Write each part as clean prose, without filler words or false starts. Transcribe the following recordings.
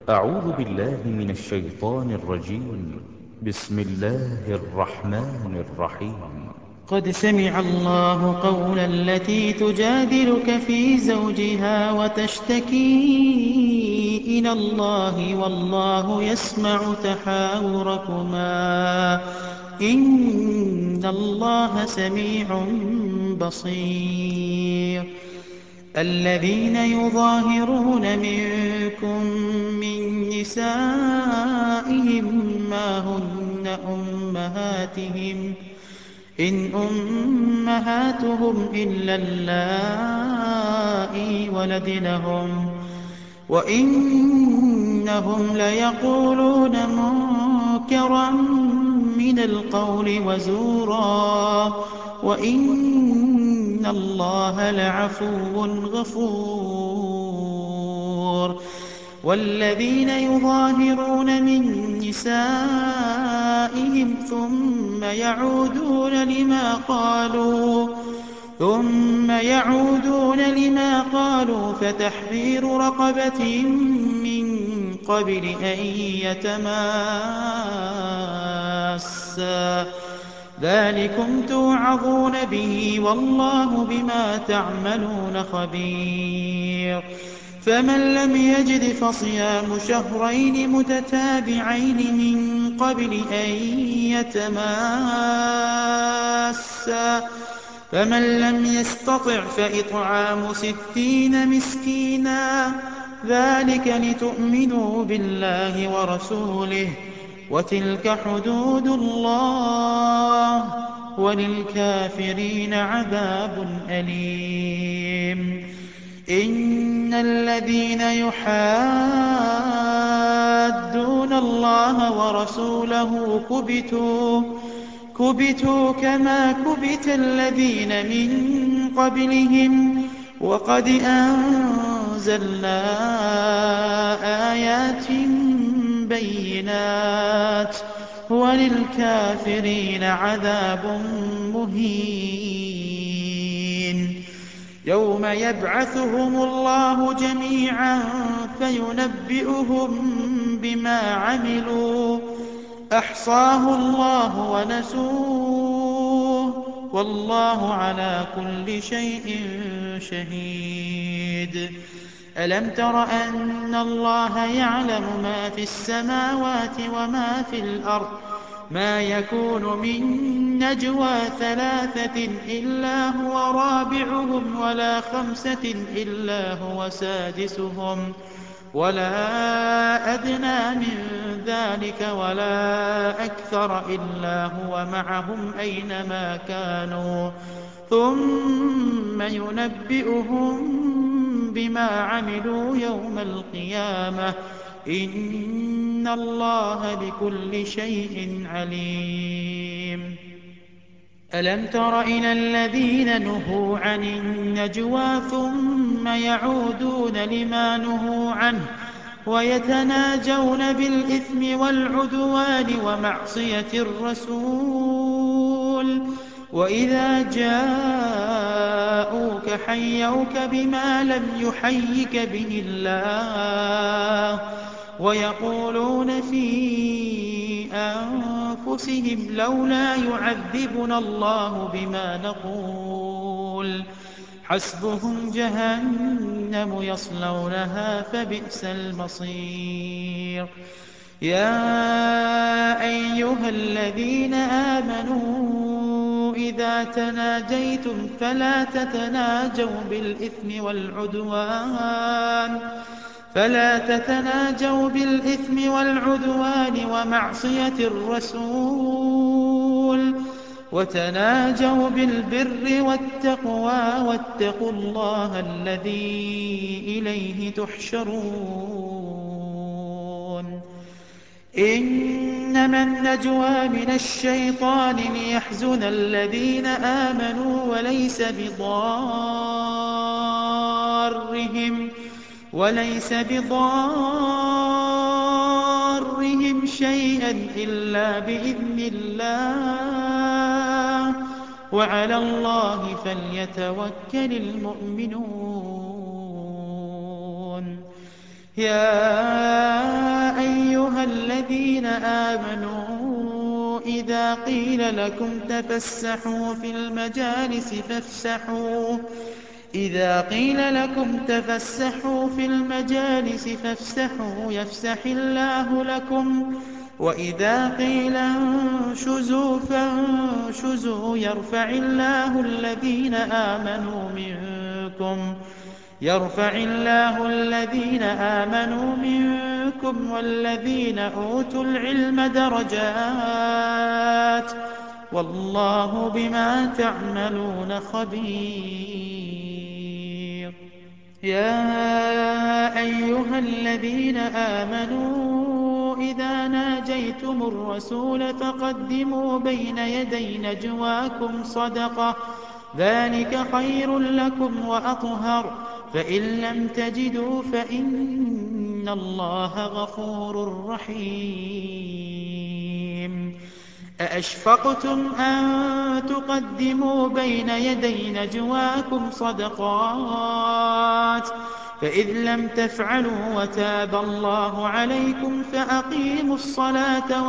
أعوذ بالله من الشيطان الرجيم. بسم الله الرحمن الرحيم. قد سمع الله قول التي تجادلك في زوجها وتشتكي إلى الله والله يسمع تحاوركما إن الله سميع بصير. الذين يظاهرون منكم من نسائهم ما هن أمهاتهم إن أمهاتهم إلا اللائي ولدنهم وإنهم ليقولون منكرا من القول وزورا وإن الله لعفو غفور. والذين يظاهرون من نسائهم ثم يعودون لما قالوا فتحرير رقبة من قبل أن يتماسا ذلكم توعظون به والله بما تعملون خبير. فمن لم يجد فصيام شهرين متتابعين من قبل أن يتماسا فمن لم يستطع فإطعام 60 مسكينا ذلك لتؤمنوا بالله ورسوله وتلك حدود الله وللكافرين عذاب أليم. إن الذين يحادون الله ورسوله كبتوا كما كبت الذين من قبلهم وقد أنزلنا آيات بينات وللكافرين عذاب مهين. يوم يبعثهم الله جميعا فينبئهم بما عملوا أحصاه الله ونسوه والله على كل شيء شهيد. ألم تر أن الله يعلم ما في السماوات وما في الأرض ما يكون من نجوى 3 إلا هو رابعهم ولا 5 إلا هو سادسهم ولا أدنى من ذلك ولا أكثر إلا هو معهم أينما كانوا ثم ينبئهم بما عملوا يوم القيامة إن الله بكل شيء عليم. ألم تر إلى الذين نهوا عن النجوى ثم يعودون لما نهوا عنه ويتناجون بالإثم والعدوان ومعصية الرسول وإذا جاءوك حيوك بما لم يحيك به الله ويقولون في أنفسهم لولا يعذبنا الله بما نقول حسبهم جهنم يصلونها فبئس المصير. يا أيها الذين آمنوا إذا تناجيتم فلا تتناجوا بالإثم والعدوان ومعصية الرسول وتناجوا بالبر والتقوى واتقوا الله الذي إليه تحشرون. إنما النجوى من الشيطان ليحزن الذين آمنوا وليس بضارهم شيئا إلا بإذن الله وعلى الله فليتوكل المؤمنون. يَا أَيُّهَا الَّذِينَ آمَنُوا إِذَا قِيلَ لَكُمْ تَفَسَّحُوا فِي الْمَجَالِسِ فَافْسَحُوا يَفْسَحِ اللَّهُ لَكُمْ ۖ وَإِذَا قِيلَ انشُزُوا فَانشُزُوا يَرْفَعِ اللَّهُ الَّذِينَ آمَنُوا مِنكُمْ وَالَّذِينَ أُوتُوا الْعِلْمَ دَرَجَاتٍ ۚ وَاللَّهُ بِمَا تَعْمَلُونَ خَبِيرٌ يَا أَيُّهَا الَّذِينَ آمَنُوا إِذَا نَاجَيْتُمُ الرَّسُولَ فَقَدِّمُوا بَيْنَ يَدَيْ نَجْوَاكُمْ صَدَقَةً ۚ ذَٰلِكَ خَيْرٌ لَّكُمْ وَأَطْهَرُ ۚ فَإِن لَّمْ تَجِدُوا فَإِنَّ اللَّهَ غَفُورٌ رَّحِيمٌ أَأَشْفَقْتُمْ أَن تُقَدِّمُوا بَيْنَ يَدَيْ نَجْوَاكُمْ صَدَقَاتٍ ۚ فَإِذْ لَمْ تَفْعَلُوا وَتَابَ اللَّهُ عَلَيْكُمْ فَأَقِيمُوا الصَّلَاةَ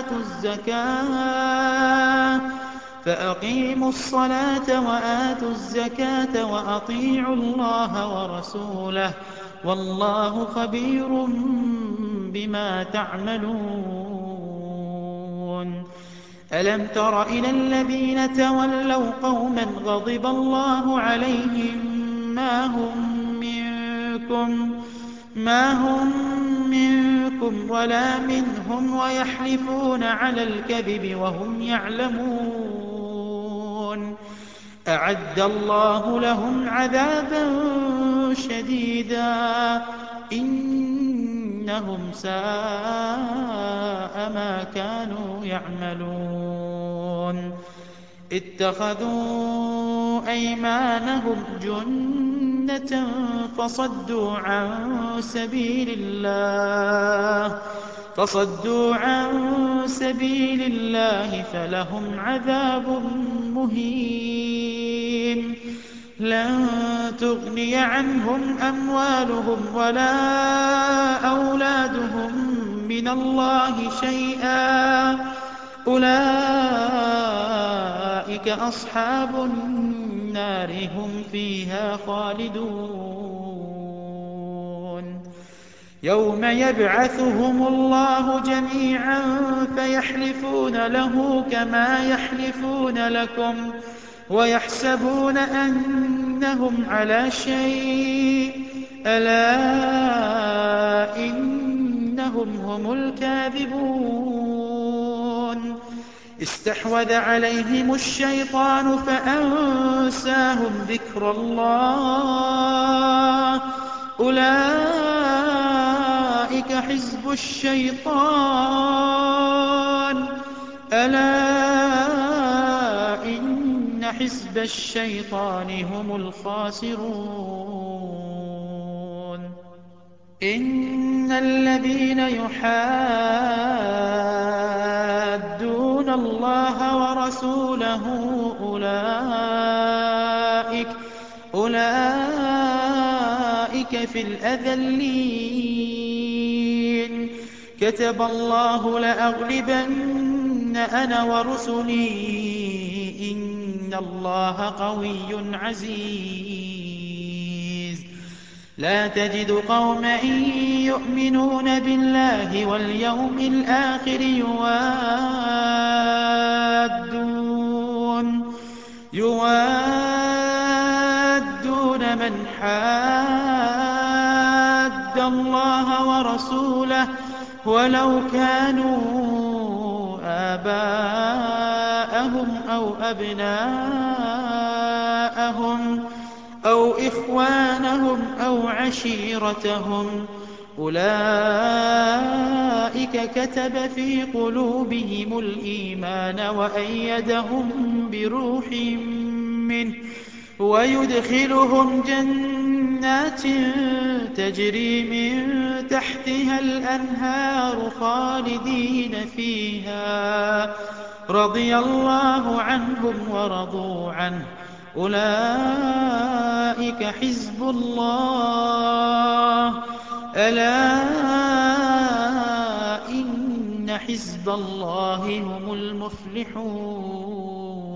وَآتُوا الزَّكَاةَ وَأَطِيعُوا اللَّهَ وَرَسُولَهُ ۚ وَاللَّهُ خَبِيرٌ بِمَا تَعْمَلُونَ أَلَمْ تَرَ إِلَى الَّذِينَ تَوَلَّوْا قَوْمًا غَضِبَ اللَّهُ عَلَيْهِم مَّا هُم مِّنكُمْ وَلَا مِنْهُمْ وَيَحْلِفُونَ عَلَى الْكَذِبِ وَهُمْ يَعْلَمُونَ أَعَدَّ اللَّهُ لَهُمْ عَذَابًا شَدِيدًا ۖ إِنَّهُمْ سَاءَ مَا كَانُوا يَعْمَلُونَ اتَّخَذُوا أَيْمَانَهُمْ جُنَّةً فَصَدُّوا عَن سَبِيلِ اللَّهِ فَلَهُمْ عَذَابٌ مُّهِينٌ لَّن تُغْنِيَ عَنْهُمْ أَمْوَالُهُمْ وَلَا أَوْلَادُهُم مِّنَ اللَّهِ شَيْئًا ۖ أُولَٰئِكَ أَصْحَابُ النَّارِ ۖ هُمْ فِيهَا خَالِدُونَ يَوْمَ يَبْعَثُهُمُ اللَّهُ جَمِيعًا فَيَحْلِفُونَ لَهُ كَمَا يَحْلِفُونَ لَكُمْ وَيَحْسَبُونَ أَنَّهُمْ عَلَىٰ شَيْءٍ ۚ أَلَا إِنَّهُمْ هُمُ الْكَاذِبُونَ اسْتَحْوَذَ عَلَيْهِمُ الشَّيْطَانُ فَأَنسَاهُمْ ذِكْرَ اللَّهِ ۚ أُولَٰئِكَ حِزْبُ الشَّيْطَانِ ۚ أَلَا إِنَّ حِزْبَ الشَّيْطَانِ هُمُ الْخَاسِرُونَ إِنَّ الَّذِينَ يُحَادُّونَ اللَّهَ وَرَسُولَهُ أُولَٰئِكَ فِي الْأَذَلِّينَ كَتَبَ اللَّهُ لَأَغْلِبَنَّ أَنَا وَرُسُلِي ۚ إِنَّ اللَّهَ قَوِيٌّ عَزِيزٌ لَّا تَجِدُ قَوْمًا يُؤْمِنُونَ بِاللَّهِ وَالْيَوْمِ الْآخِرِ يُوَادُّونَ مَنْ حَادَّ اللَّهَ وَرَسُولَهُ وَلَوْ كَانُوا آبَاءَهُمْ أَوْ أَبْنَاءَهُمْ أَوْ إِخْوَانَهُمْ أَوْ عَشِيرَتَهُمْ ۚ أُولَٰئِكَ كَتَبَ فِي قُلُوبِهِمُ الْإِيمَانَ وَأَيَّدَهُم بِرُوحٍ مِّنْهُ وَيُدْخِلُهُمْ جَنَّاتٍ تَجْرِي مِن تَحْتِهَا الْأَنْهَارُ خَالِدِينَ فِيهَا ۚ رَضِيَ اللَّهُ عَنْهُمْ وَرَضُوا عَنْهُ ۚ أُولَٰئِكَ حِزْبُ اللَّهِ ۚ ألا إن حزب الله هم المفلحون